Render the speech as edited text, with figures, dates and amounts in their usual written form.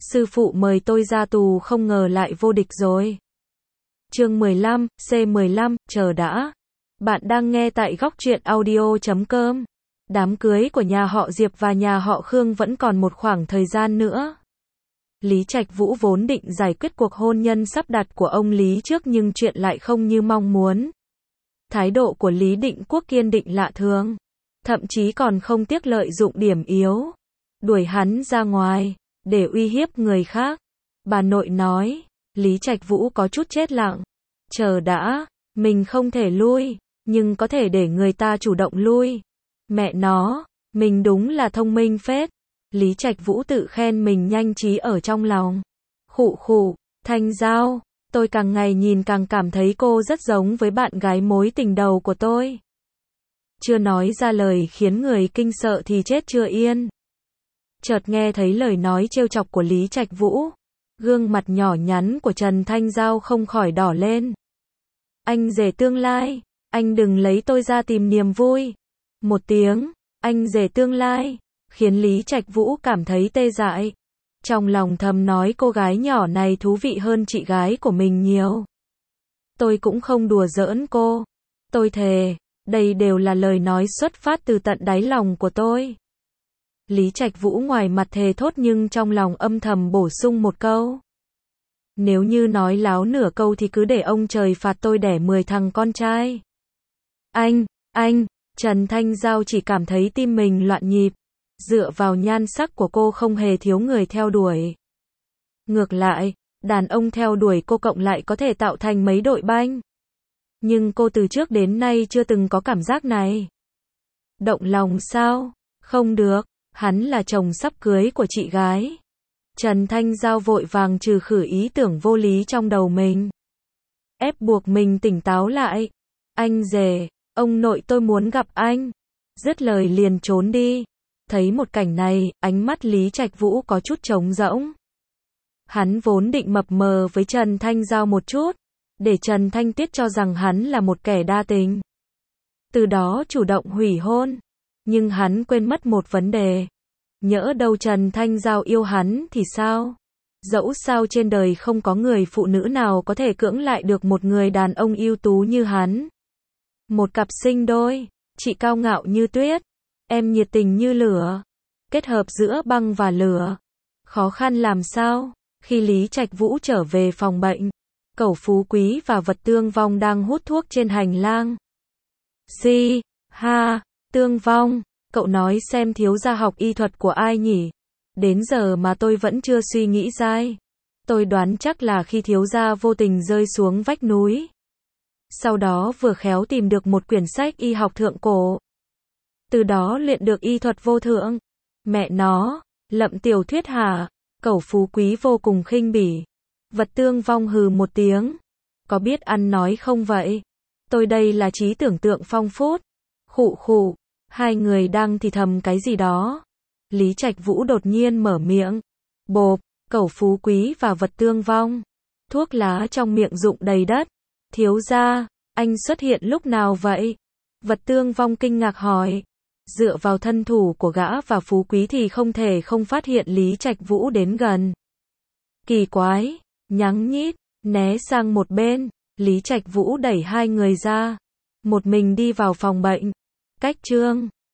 sư phụ mời tôi ra tù không ngờ lại vô địch rồi. Chương 15, C15, chờ đã. Bạn đang nghe tại góc truyện audio.com. Đám cưới của nhà họ Diệp và nhà họ Khương vẫn còn một khoảng thời gian nữa. Lý Trạch Vũ vốn định giải quyết cuộc hôn nhân sắp đặt của ông Lý trước nhưng chuyện lại không như mong muốn. Thái độ của Lý Định Quốc kiên định lạ thường. Thậm chí còn không tiếc lợi dụng điểm yếu. Đuổi hắn ra ngoài, để uy hiếp người khác. Bà nội nói, Lý Trạch Vũ có chút chết lặng. Chờ đã, mình không thể lui, nhưng có thể để người ta chủ động lui. Mẹ nó, mình đúng là thông minh phết. Lý Trạch Vũ tự khen mình nhanh trí ở trong lòng. Khụ khụ, Thanh Giao, tôi càng ngày nhìn càng cảm thấy cô rất giống với bạn gái mối tình đầu của tôi. Chưa nói ra lời khiến người kinh sợ thì chết chưa yên. Chợt nghe thấy lời nói trêu chọc của Lý Trạch Vũ. Gương mặt nhỏ nhắn của Trần Thanh Giao không khỏi đỏ lên. Anh rể tương lai, anh đừng lấy tôi ra tìm niềm vui. Một tiếng, anh rể tương lai, khiến Lý Trạch Vũ cảm thấy tê dại. Trong lòng thầm nói cô gái nhỏ này thú vị hơn chị gái của mình nhiều. Tôi cũng không đùa giỡn cô. Tôi thề, đây đều là lời nói xuất phát từ tận đáy lòng của tôi. Lý Trạch Vũ ngoài mặt thề thốt nhưng trong lòng âm thầm bổ sung một câu. Nếu như nói láo nửa câu thì cứ để ông trời phạt tôi đẻ 10 thằng con trai. Anh, Trần Thanh Giao chỉ cảm thấy tim mình loạn nhịp. Dựa vào nhan sắc của cô không hề thiếu người theo đuổi. Ngược lại, đàn ông theo đuổi cô cộng lại có thể tạo thành mấy đội banh. Nhưng cô từ trước đến nay chưa từng có cảm giác này. Động lòng sao? Không được, hắn là chồng sắp cưới của chị gái. Trần Thanh Giao vội vàng trừ khử ý tưởng vô lý trong đầu mình. Ép buộc mình tỉnh táo lại. Anh rể, ông nội tôi muốn gặp anh. Dứt lời liền trốn đi. Thấy một cảnh này, ánh mắt Lý Trạch Vũ có chút trống rỗng. Hắn vốn định mập mờ với Trần Thanh Giao một chút, để Trần Thanh Tuyết cho rằng hắn là một kẻ đa tình. Từ đó chủ động hủy hôn. Nhưng hắn quên mất một vấn đề. Nhỡ đâu Trần Thanh Giao yêu hắn thì sao? Dẫu sao trên đời không có người phụ nữ nào có thể cưỡng lại được một người đàn ông ưu tú như hắn. Một cặp sinh đôi, chị cao ngạo như tuyết, em nhiệt tình như lửa. Kết hợp giữa băng và lửa. Khó khăn làm sao? Khi Lý Trạch Vũ trở về phòng bệnh, Cẩu Phú Quý và Vật Tương Vong đang hút thuốc trên hành lang. Tương Vong, cậu nói xem thiếu gia học y thuật của ai nhỉ? Đến giờ mà tôi vẫn chưa suy nghĩ ra. Tôi đoán chắc là khi thiếu gia vô tình rơi xuống vách núi. Sau đó vừa khéo tìm được một quyển sách y học thượng cổ. Từ đó luyện được y thuật vô thượng. Mẹ nó, lậm tiểu thuyết hả? Cẩu Phú Quý vô cùng khinh bỉ. Vật Tương Vong hừ một tiếng. Có biết ăn nói không vậy? Tôi đây là trí tưởng tượng phong phú. Khụ khụ. Hai người đang thì thầm cái gì đó. Lý Trạch Vũ đột nhiên mở miệng. Bộp, Cẩu Phú Quý và Vật Tương Vong. Thuốc lá trong miệng rụng đầy đất. Thiếu gia, anh xuất hiện lúc nào vậy? Vật Tương Vong kinh ngạc hỏi. Dựa vào thân thủ của gã và Phú Quý thì không thể không phát hiện Lý Trạch Vũ đến gần. Kỳ quái, nhắng nhít, né sang một bên. Lý Trạch Vũ đẩy hai người ra. Một mình đi vào phòng bệnh. Cách chương